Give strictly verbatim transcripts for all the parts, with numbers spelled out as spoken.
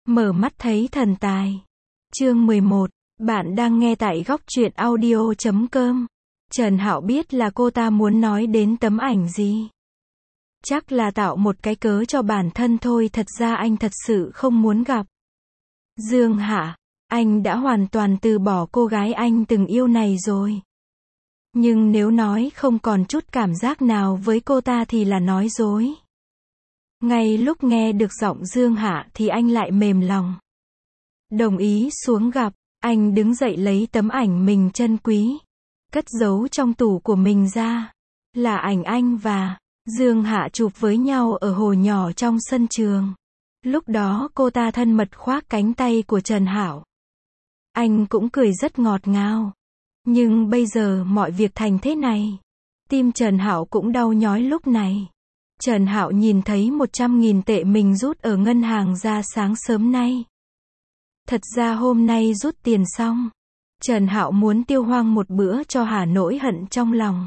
Mở mắt thấy thần tài. Chương mười một. Bạn đang nghe tại góc truyện audio chấm com. Trần Hạo biết là cô ta muốn nói đến tấm ảnh gì. Chắc là tạo một cái cớ cho bản thân thôi, thật ra anh thật sự không muốn gặp Dương Hạ. Anh đã hoàn toàn từ bỏ cô gái anh từng yêu này rồi. Nhưng nếu nói không còn chút cảm giác nào với cô ta thì là nói dối. Ngay lúc nghe được giọng Dương Hạ thì anh lại mềm lòng. Đồng ý xuống gặp, anh đứng dậy lấy tấm ảnh mình trân quý, cất giấu trong tủ của mình ra. Là ảnh anh và Dương Hạ chụp với nhau ở hồ nhỏ trong sân trường. Lúc đó cô ta thân mật khoác cánh tay của Trần Hạo. Anh cũng cười rất ngọt ngào. Nhưng bây giờ mọi việc thành thế này, tim Trần Hạo cũng đau nhói lúc này. Trần Hạo nhìn thấy một trăm nghìn tệ mình rút ở ngân hàng ra sáng sớm nay. Thật ra hôm nay rút tiền xong, Trần Hạo muốn tiêu hoang một bữa cho hả nỗi hận trong lòng.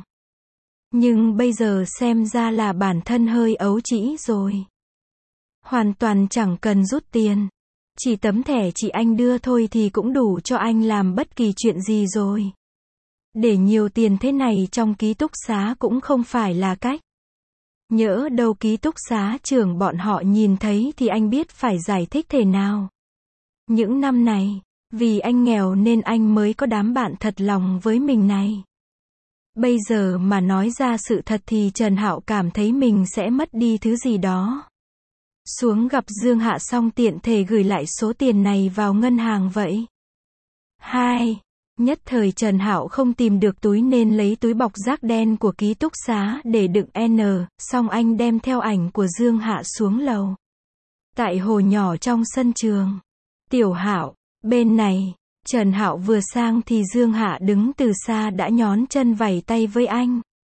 Nhưng bây giờ xem ra là bản thân hơi ấu trĩ rồi. Hoàn toàn chẳng cần rút tiền. Chỉ tấm thẻ chị anh đưa thôi thì cũng đủ cho anh làm bất kỳ chuyện gì rồi. Để nhiều tiền thế này trong ký túc xá cũng không phải là cách. Nhỡ đâu ký túc xá trưởng bọn họ nhìn thấy thì anh biết phải giải thích thế nào. Những năm này, vì anh nghèo nên anh mới có đám bạn thật lòng với mình này. Bây giờ mà nói ra sự thật thì Trần Hạo cảm thấy mình sẽ mất đi thứ gì đó. Xuống gặp Dương Hạ xong tiện thể gửi lại số tiền này vào ngân hàng vậy. Hai. Nhất thời Trần Hạo không tìm được túi nên lấy túi bọc rác đen của ký túc xá để đựng N, xong anh đem theo ảnh của Dương Hạ xuống lầu. Tại hồ nhỏ trong sân trường. Tiểu Hạo, bên này. Trần Hạo vừa sang thì Dương Hạ đứng từ xa đã nhón chân vẩy tay với anh.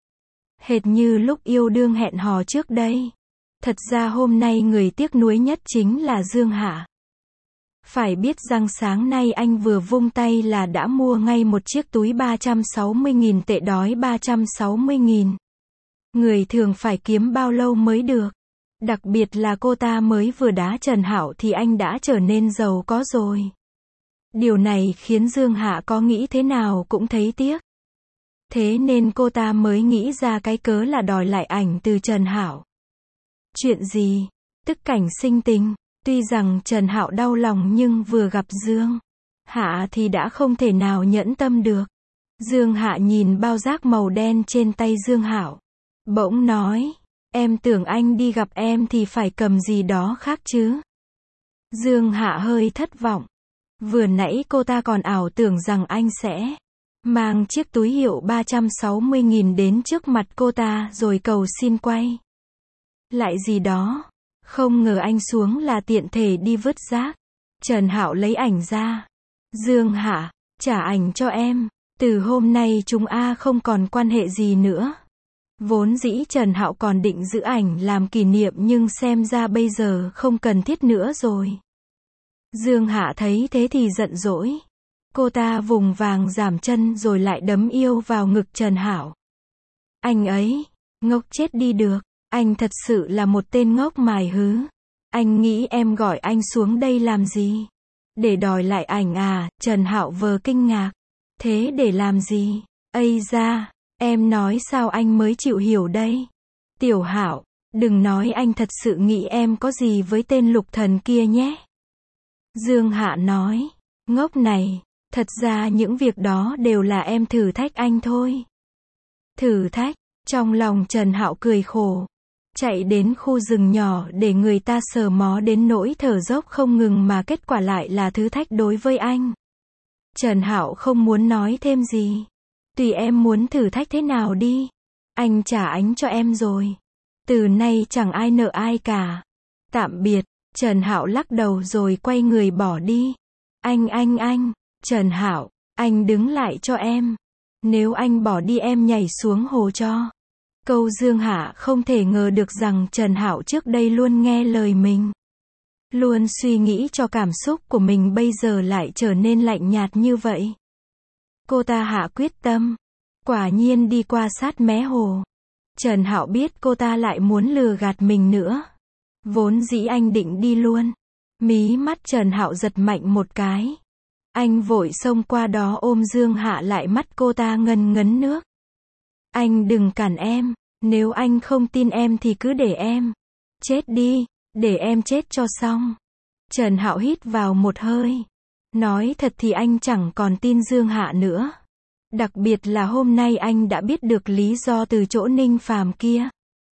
Hệt như lúc yêu đương hẹn hò trước đây. Thật ra hôm nay người tiếc nuối nhất chính là Dương Hạ. Phải biết rằng sáng nay anh vừa vung tay là đã mua ngay một chiếc túi ba trăm sáu mươi nghìn tệ, đói ba trăm sáu mươi nghìn. Người thường phải kiếm bao lâu mới được. Đặc biệt là cô ta mới vừa đá Trần Hạo thì anh đã trở nên giàu có rồi. Điều này khiến Dương Hạ có nghĩ thế nào cũng thấy tiếc. Thế nên cô ta mới nghĩ ra cái cớ là đòi lại ảnh từ Trần Hạo. Chuyện gì? Tức cảnh sinh tình. Tuy rằng Trần Hạo đau lòng nhưng vừa gặp Dương Hạ thì đã không thể nào nhẫn tâm được. Dương Hạ nhìn bao rác màu đen trên tay Dương Hạo, bỗng nói, em tưởng anh đi gặp em thì phải cầm gì đó khác chứ. Dương Hạ hơi thất vọng. Vừa nãy cô ta còn ảo tưởng rằng anh sẽ mang chiếc túi hiệu ba trăm sáu mươi nghìn đến trước mặt cô ta rồi cầu xin quay lại gì đó. Không ngờ anh xuống là tiện thể đi vứt rác. Trần Hạo lấy ảnh ra. Dương Hạ, trả ảnh cho em. Từ hôm nay chúng A không còn quan hệ gì nữa. Vốn dĩ Trần Hạo còn định giữ ảnh làm kỷ niệm nhưng xem ra bây giờ không cần thiết nữa rồi. Dương Hạ thấy thế thì giận dỗi. Cô ta vùng vàng giảm chân rồi lại đấm yêu vào ngực Trần Hạo. Anh ấy, ngốc chết đi được. Anh thật sự là một tên ngốc mài hứ. Anh nghĩ em gọi anh xuống đây làm gì? Để đòi lại ảnh à? Trần Hạo vờ kinh ngạc. Thế để làm gì? Ây da, em nói sao anh mới chịu hiểu đây? Tiểu Hạo, đừng nói anh thật sự nghĩ em có gì với tên Lục Thần kia nhé. Dương Hạ nói, ngốc này, thật ra những việc đó đều là em thử thách anh thôi. Thử thách? Trong lòng Trần Hạo cười khổ. Chạy đến khu rừng nhỏ để người ta sờ mó đến nỗi thở dốc không ngừng mà kết quả lại là thử thách đối với anh. Trần Hạo không muốn nói thêm gì. Tùy em muốn thử thách thế nào đi. Anh trả ánh cho em rồi. Từ nay chẳng ai nợ ai cả. Tạm biệt. Trần Hạo lắc đầu rồi quay người bỏ đi. Anh anh anh. Trần Hạo, anh đứng lại cho em. Nếu anh bỏ đi em nhảy xuống hồ cho. Câu Dương Hạ không thể ngờ được rằng Trần Hạo trước đây luôn nghe lời mình. Luôn suy nghĩ cho cảm xúc của mình bây giờ lại trở nên lạnh nhạt như vậy. Cô ta hạ quyết tâm. Quả nhiên đi qua sát mé hồ. Trần Hạo biết cô ta lại muốn lừa gạt mình nữa. Vốn dĩ anh định đi luôn. Mí mắt Trần Hạo giật mạnh một cái. Anh vội xông qua đó ôm Dương Hạ lại, mắt cô ta ngấn ngấn nước. Anh đừng cản em, nếu anh không tin em thì cứ để em chết đi, để em chết cho xong. Trần Hạo hít vào một hơi. Nói thật thì anh chẳng còn tin Dương Hạ nữa. Đặc biệt là hôm nay anh đã biết được lý do từ chỗ Ninh Phàm kia.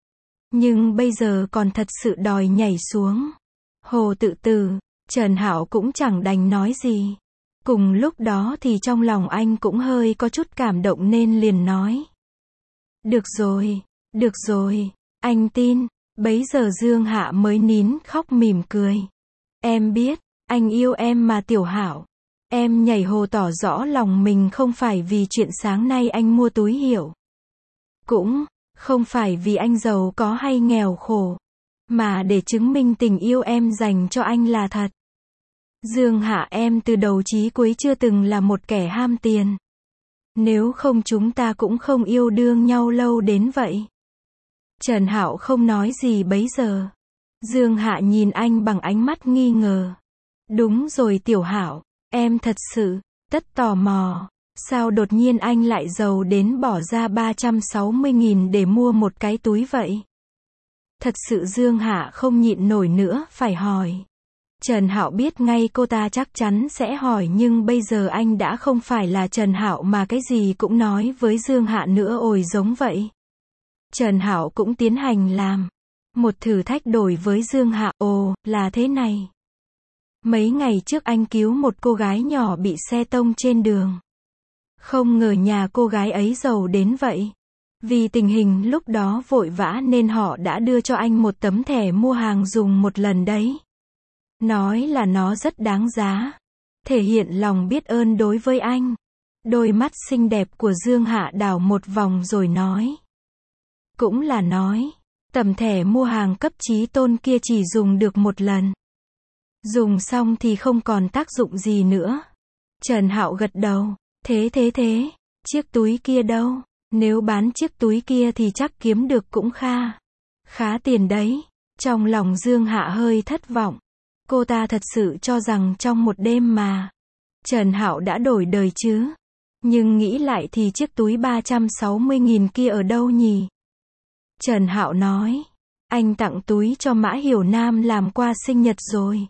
Nhưng bây giờ còn thật sự đòi nhảy xuống hồ tự tử. Trần Hạo cũng chẳng đành nói gì. Cùng lúc đó thì trong lòng anh cũng hơi có chút cảm động nên liền nói. Được rồi, được rồi, anh tin. Bấy giờ Dương Hạ mới nín khóc mỉm cười. Em biết, anh yêu em mà Tiểu Hạo. Em nhảy hồ tỏ rõ lòng mình không phải vì chuyện sáng nay anh mua túi hiệu. Cũng không phải vì anh giàu có hay nghèo khổ. Mà để chứng minh tình yêu em dành cho anh là thật. Dương Hạ, em từ đầu chí cuối chưa từng là một kẻ ham tiền. Nếu không chúng ta cũng không yêu đương nhau lâu đến vậy. Trần Hạo không nói gì bấy giờ. Dương Hạ nhìn anh bằng ánh mắt nghi ngờ. Đúng rồi Tiểu Hạo, em thật sự rất tò mò. Sao đột nhiên anh lại giàu đến bỏ ra ba trăm sáu mươi nghìn để mua một cái túi vậy? Thật sự Dương Hạ không nhịn nổi nữa phải hỏi. Trần Hạo biết ngay cô ta chắc chắn sẽ hỏi, nhưng bây giờ anh đã không phải là Trần Hạo mà cái gì cũng nói với Dương Hạ nữa ồi giống vậy. Trần Hạo cũng tiến hành làm một thử thách đổi với Dương Hạ. Ồ, là thế này. Mấy ngày trước anh cứu một cô gái nhỏ bị xe tông trên đường. Không ngờ nhà cô gái ấy giàu đến vậy. Vì tình hình lúc đó vội vã nên họ đã đưa cho anh một tấm thẻ mua hàng dùng một lần đấy. Nói là nó rất đáng giá. Thể hiện lòng biết ơn đối với anh. Đôi mắt xinh đẹp của Dương Hạ đảo một vòng rồi nói. Cũng là nói, tấm thẻ mua hàng cấp chí tôn kia chỉ dùng được một lần. Dùng xong thì không còn tác dụng gì nữa. Trần Hạo gật đầu. Thế thế thế, chiếc túi kia đâu? Nếu bán chiếc túi kia thì chắc kiếm được cũng kha khá tiền đấy. Trong lòng Dương Hạ hơi thất vọng. Cô ta thật sự cho rằng trong một đêm mà Trần Hạo đã đổi đời chứ. Nhưng nghĩ lại thì chiếc túi ba trăm sáu mươi nghìn kia ở đâu nhỉ? Trần Hạo nói. Anh tặng túi cho Mã Hiểu Nam làm quà sinh nhật rồi.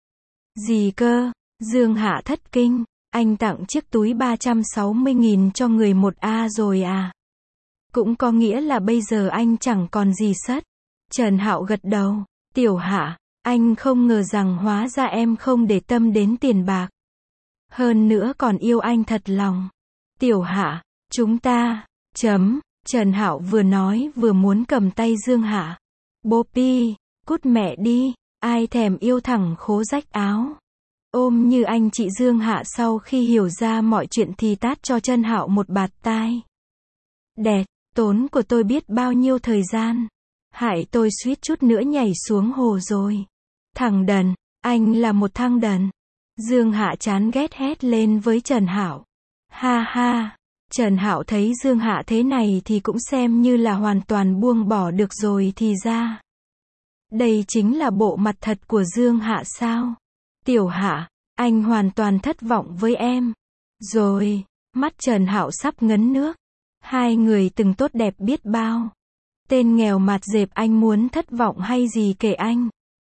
Gì cơ? Dương Hạ thất kinh. Anh tặng chiếc túi ba trăm sáu mươi nghìn cho người một A rồi à? Cũng có nghĩa là bây giờ anh chẳng còn gì sất. Trần Hạo gật đầu. Tiểu Hạ, anh không ngờ rằng hóa ra em không để tâm đến tiền bạc. Hơn nữa còn yêu anh thật lòng. Tiểu Hạ, chúng ta, chấm. Trần Hạo vừa nói vừa muốn cầm tay Dương Hạ. Bopi, cút mẹ đi, ai thèm yêu thẳng khố rách áo. Ôm như anh chị. Dương Hạ sau khi hiểu ra mọi chuyện thì tát cho Trần Hạo một bạt tai. Đẹt, tốn của tôi biết bao nhiêu thời gian. Hại tôi suýt chút nữa nhảy xuống hồ rồi. Thằng đần, anh là một thằng đần. Dương Hạ chán ghét hét lên với Trần Hạo. Ha ha. Trần Hạo thấy Dương Hạ thế này thì cũng xem như là hoàn toàn buông bỏ được rồi thì ra. Đây chính là bộ mặt thật của Dương Hạ sao? Tiểu Hạ, anh hoàn toàn thất vọng với em. Rồi, mắt Trần Hạo sắp ngấn nước. Hai người từng tốt đẹp biết bao. Tên nghèo mạt dẹp anh muốn thất vọng hay gì kể anh.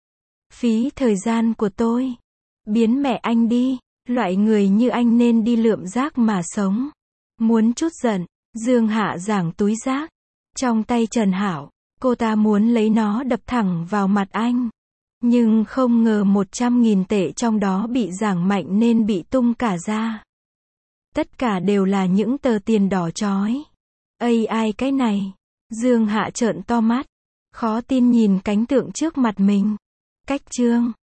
Phí thời gian của tôi. Biến mẹ anh đi. Loại người như anh nên đi lượm rác mà sống. Muốn chút giận, Dương Hạ giảng túi rác trong tay Trần Hạo. Cô ta muốn lấy nó đập thẳng vào mặt anh. Nhưng không ngờ một trăm nghìn tệ trong đó bị giảng mạnh nên bị tung cả ra. Tất cả đều là những tờ tiền đỏ chói. Ây ai cái này? Dương Hạ trợn to mắt. Khó tin nhìn cảnh tượng trước mặt mình. Cách chương